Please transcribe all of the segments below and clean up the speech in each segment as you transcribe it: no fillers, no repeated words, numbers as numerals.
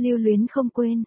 Lưu luyến không quên,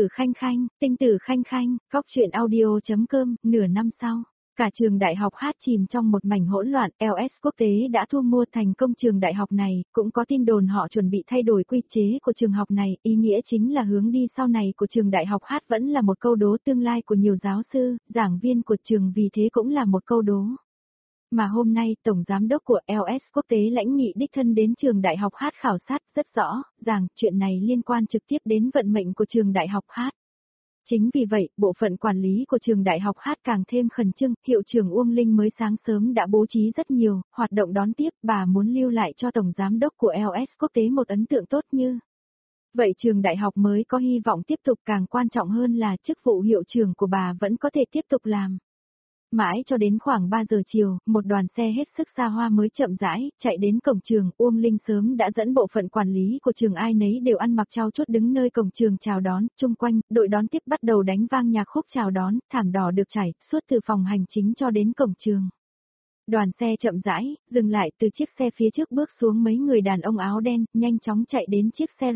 tinh tử khanh khanh, góc truyện audio.com, nửa năm sau. Cả trường đại học hát chìm trong một mảnh hỗn loạn, LS Quốc tế đã thu mua thành công trường đại học này, cũng có tin đồn họ chuẩn bị thay đổi quy chế của trường học này, ý nghĩa chính là hướng đi sau này của trường đại học hát vẫn là một câu đố tương lai của nhiều giáo sư, giảng viên của trường vì thế cũng là một câu đố. Mà hôm nay, Tổng Giám đốc của LS Quốc tế lãnh nghị đích thân đến trường đại học hát khảo sát rất rõ, rằng chuyện này liên quan trực tiếp đến vận mệnh của trường đại học hát. Chính vì vậy, bộ phận quản lý của trường đại học hát càng thêm khẩn trương, hiệu trưởng Uông Linh mới sáng sớm đã bố trí rất nhiều hoạt động đón tiếp, bà muốn lưu lại cho Tổng Giám đốc của LS Quốc tế một ấn tượng tốt như. Vậy trường đại học mới có hy vọng tiếp tục, càng quan trọng hơn là chức vụ hiệu trưởng của bà vẫn có thể tiếp tục làm. Mãi cho đến khoảng 3 giờ chiều, một đoàn xe hết sức xa hoa mới chậm rãi, chạy đến cổng trường, Uông Linh sớm đã dẫn bộ phận quản lý của trường ai nấy đều ăn mặc trai chốt đứng nơi cổng trường chào đón, chung quanh, đội đón tiếp bắt đầu đánh vang nhạc khúc chào đón, thảm đỏ được trải, suốt từ phòng hành chính cho đến cổng trường. Đoàn xe chậm rãi, dừng lại từ chiếc xe phía trước bước xuống mấy người đàn ông áo đen, nhanh chóng chạy đến chiếc xe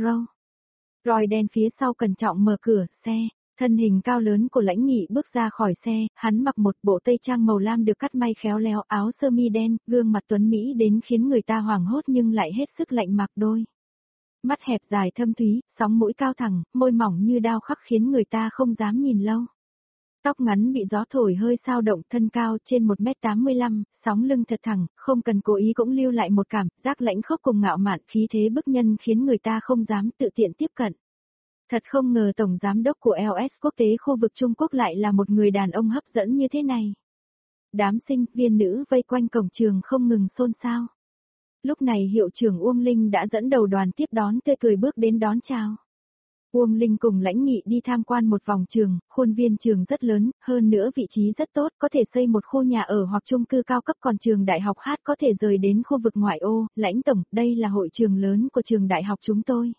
Roy đen phía sau cẩn trọng mở cửa xe. Thân hình cao lớn của lãnh nghị bước ra khỏi xe, hắn mặc một bộ tây trang màu lam được cắt may khéo léo, áo sơ mi đen, gương mặt tuấn Mỹ đến khiến người ta hoảng hốt nhưng lại hết sức lạnh mặc đôi. Mắt hẹp dài thâm thúy, sóng mũi cao thẳng, môi mỏng như đao khắc khiến người ta không dám nhìn lâu. Tóc ngắn bị gió thổi hơi xao động, thân cao trên 1m85, sóng lưng thật thẳng, không cần cố ý cũng lưu lại một cảm giác lãnh khốc cùng ngạo mạn, khí thế bức nhân khiến người ta không dám tự tiện tiếp cận. Thật không ngờ Tổng Giám đốc của LS Quốc tế khu vực Trung Quốc lại là một người đàn ông hấp dẫn như thế này. Đám sinh viên nữ vây quanh cổng trường không ngừng xôn xao. Lúc này hiệu trưởng Uông Linh đã dẫn đầu đoàn tiếp đón tươi cười bước đến đón chào. Uông Linh cùng lãnh nghị đi tham quan một vòng trường, khuôn viên trường rất lớn, hơn nữa vị trí rất tốt, có thể xây một khu nhà ở hoặc chung cư cao cấp, còn trường đại học hát có thể rời đến khu vực ngoại ô. Lãnh tổng, đây là hội trường lớn của trường đại học chúng tôi.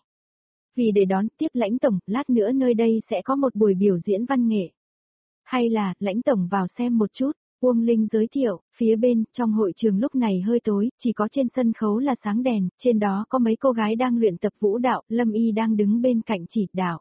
Vì để đón tiếp lãnh tổng, lát nữa nơi đây sẽ có một buổi biểu diễn văn nghệ. Hay là, lãnh tổng vào xem một chút, Uông Linh giới thiệu, phía bên, trong hội trường lúc này hơi tối, chỉ có trên sân khấu là sáng đèn, trên đó có mấy cô gái đang luyện tập vũ đạo, Lâm Y đang đứng bên cạnh chỉ đạo.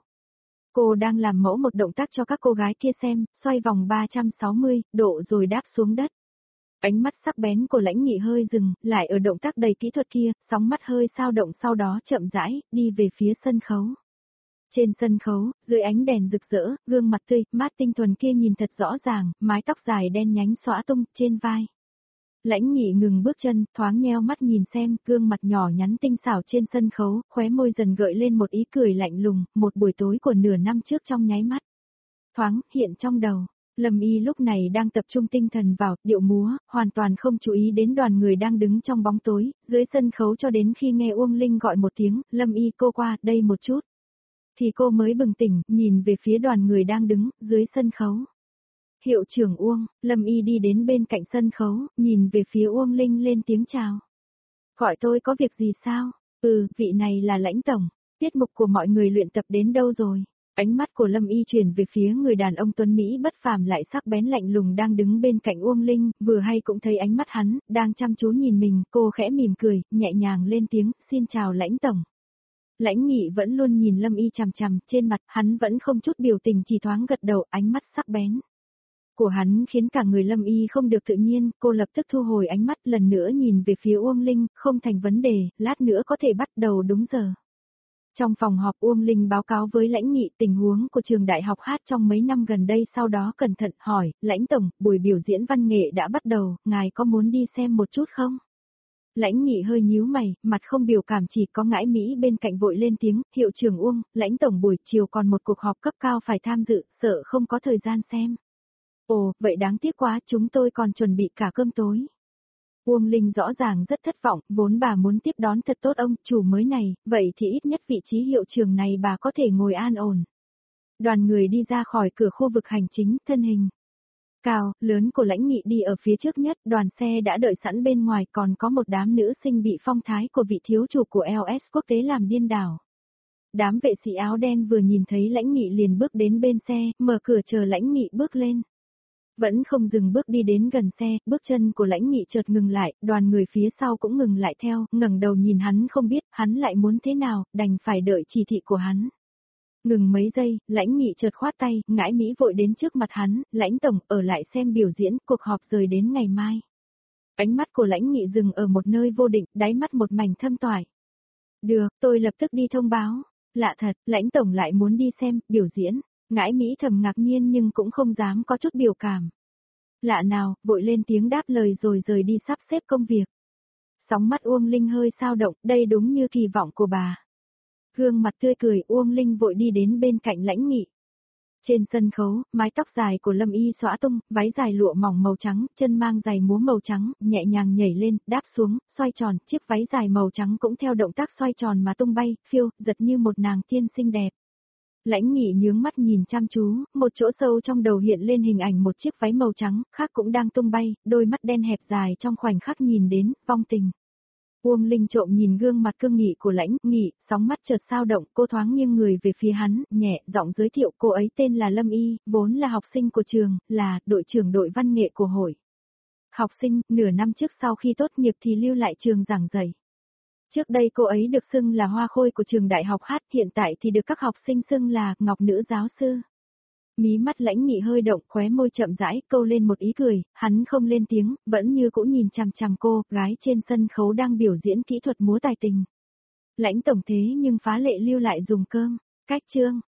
Cô đang làm mẫu một động tác cho các cô gái kia xem, xoay vòng 360 độ rồi đáp xuống đất. Ánh mắt sắc bén của lãnh nghị hơi dừng, lại ở động tác đầy kỹ thuật kia, sóng mắt hơi xao động sau đó chậm rãi, đi về phía sân khấu. Trên sân khấu, dưới ánh đèn rực rỡ, gương mặt tươi, mát tinh thuần kia nhìn thật rõ ràng, mái tóc dài đen nhánh xõa tung trên vai. Lãnh nghị ngừng bước chân, thoáng nheo mắt nhìn xem, gương mặt nhỏ nhắn tinh xảo trên sân khấu, khóe môi dần gợi lên một ý cười lạnh lùng, một buổi tối của nửa năm trước trong nháy mắt. Thoáng, hiện trong đầu. Lâm Y lúc này đang tập trung tinh thần vào điệu múa, hoàn toàn không chú ý đến đoàn người đang đứng trong bóng tối, dưới sân khấu cho đến khi nghe Uông Linh gọi một tiếng, Lâm Y cô qua đây một chút. Thì cô mới bừng tỉnh, nhìn về phía đoàn người đang đứng, dưới sân khấu. Hiệu trưởng Uông, Lâm Y đi đến bên cạnh sân khấu, nhìn về phía Uông Linh lên tiếng chào. Gọi tôi có việc gì sao? Vị này là lãnh tổng, tiết mục của mọi người luyện tập đến đâu rồi? Ánh mắt của Lâm Y chuyển về phía người đàn ông tuấn Mỹ bất phàm lại sắc bén lạnh lùng đang đứng bên cạnh Uông Linh, vừa hay cũng thấy ánh mắt hắn, đang chăm chú nhìn mình, cô khẽ mỉm cười, nhẹ nhàng lên tiếng, xin chào lãnh tổng. Lãnh nghị vẫn luôn nhìn Lâm Y chằm chằm, trên mặt hắn vẫn không chút biểu tình, chỉ thoáng gật đầu, ánh mắt sắc bén của hắn khiến cả người Lâm Y không được tự nhiên, cô lập tức thu hồi ánh mắt lần nữa nhìn về phía Uông Linh, không thành vấn đề, lát nữa có thể bắt đầu đúng giờ. Trong phòng họp Uông Linh báo cáo với lãnh nghị tình huống của trường đại học hát trong mấy năm gần đây, sau đó cẩn thận hỏi, lãnh tổng, buổi biểu diễn văn nghệ đã bắt đầu, ngài có muốn đi xem một chút không? Lãnh nghị hơi nhíu mày, mặt không biểu cảm, chỉ có ngãi Mỹ bên cạnh vội lên tiếng, hiệu trưởng Uông, lãnh tổng buổi chiều còn một cuộc họp cấp cao phải tham dự, sợ không có thời gian xem. Ồ, vậy đáng tiếc quá, chúng tôi còn chuẩn bị cả cơm tối. Uông Linh rõ ràng rất thất vọng, vốn bà muốn tiếp đón thật tốt ông chủ mới này, vậy thì ít nhất vị trí hiệu trưởng này bà có thể ngồi an ổn. Đoàn người đi ra khỏi cửa khu vực hành chính, thân hình cao, lớn của lãnh nghị đi ở phía trước nhất, đoàn xe đã đợi sẵn bên ngoài, còn có một đám nữ sinh bị phong thái của vị thiếu chủ của LS Quốc tế làm điên đảo. Đám vệ sĩ áo đen vừa nhìn thấy lãnh nghị liền bước đến bên xe, mở cửa chờ lãnh nghị bước lên. Vẫn không dừng bước đi đến gần xe, bước chân của lãnh nghị chợt ngừng lại, đoàn người phía sau cũng ngừng lại theo, ngẩng đầu nhìn hắn không biết hắn lại muốn thế nào, đành phải đợi chỉ thị của hắn. Ngừng mấy giây, Lãnh Nghị chợt khoát tay, Ngãi Mỹ vội đến trước mặt hắn, Lãnh tổng, ở lại xem biểu diễn, cuộc họp rời đến ngày mai. Ánh mắt của Lãnh Nghị dừng ở một nơi vô định, đáy mắt một mảnh thâm toải. Được, tôi lập tức đi thông báo. Lạ thật, Lãnh tổng lại muốn đi xem, biểu diễn. Ngãi Mỹ thầm ngạc nhiên nhưng cũng không dám có chút biểu cảm. Lạ nào, vội lên tiếng đáp lời rồi rời đi sắp xếp công việc. Sóng mắt Uông Linh hơi xao động, đây đúng như kỳ vọng của bà. Gương mặt tươi cười, Uông Linh vội đi đến bên cạnh Lãnh Nghị. Trên sân khấu, mái tóc dài của Lâm Y xõa tung, váy dài lụa mỏng màu trắng, chân mang giày múa màu trắng, nhẹ nhàng nhảy lên, đáp xuống, xoay tròn, chiếc váy dài màu trắng cũng theo động tác xoay tròn mà tung bay, phiêu, giật như một nàng tiên xinh đẹp. Lãnh Nghị nhướng mắt nhìn chăm chú, một chỗ sâu trong đầu hiện lên hình ảnh một chiếc váy màu trắng, khác cũng đang tung bay, đôi mắt đen hẹp dài trong khoảnh khắc nhìn đến, vong tình. Uông Linh trộm nhìn gương mặt cương nghị của Lãnh Nghị, sóng mắt chợt xao động, cô thoáng nghiêng người về phía hắn, nhẹ giọng giới thiệu cô ấy tên là Lâm Y, vốn là học sinh của trường, là đội trưởng đội văn nghệ của hội. Học sinh, nửa năm trước sau khi tốt nghiệp thì lưu lại trường giảng dạy. Trước đây cô ấy được xưng là hoa khôi của trường đại học hát, hiện tại thì được các học sinh xưng là ngọc nữ giáo sư. Mí mắt Lãnh Nghị hơi động, khóe môi chậm rãi, câu lên một ý cười, hắn không lên tiếng, vẫn như cũ nhìn chằm chằm cô, gái trên sân khấu đang biểu diễn kỹ thuật múa tài tình. Lãnh tổng thế nhưng phá lệ lưu lại dùng cơm, cách chương.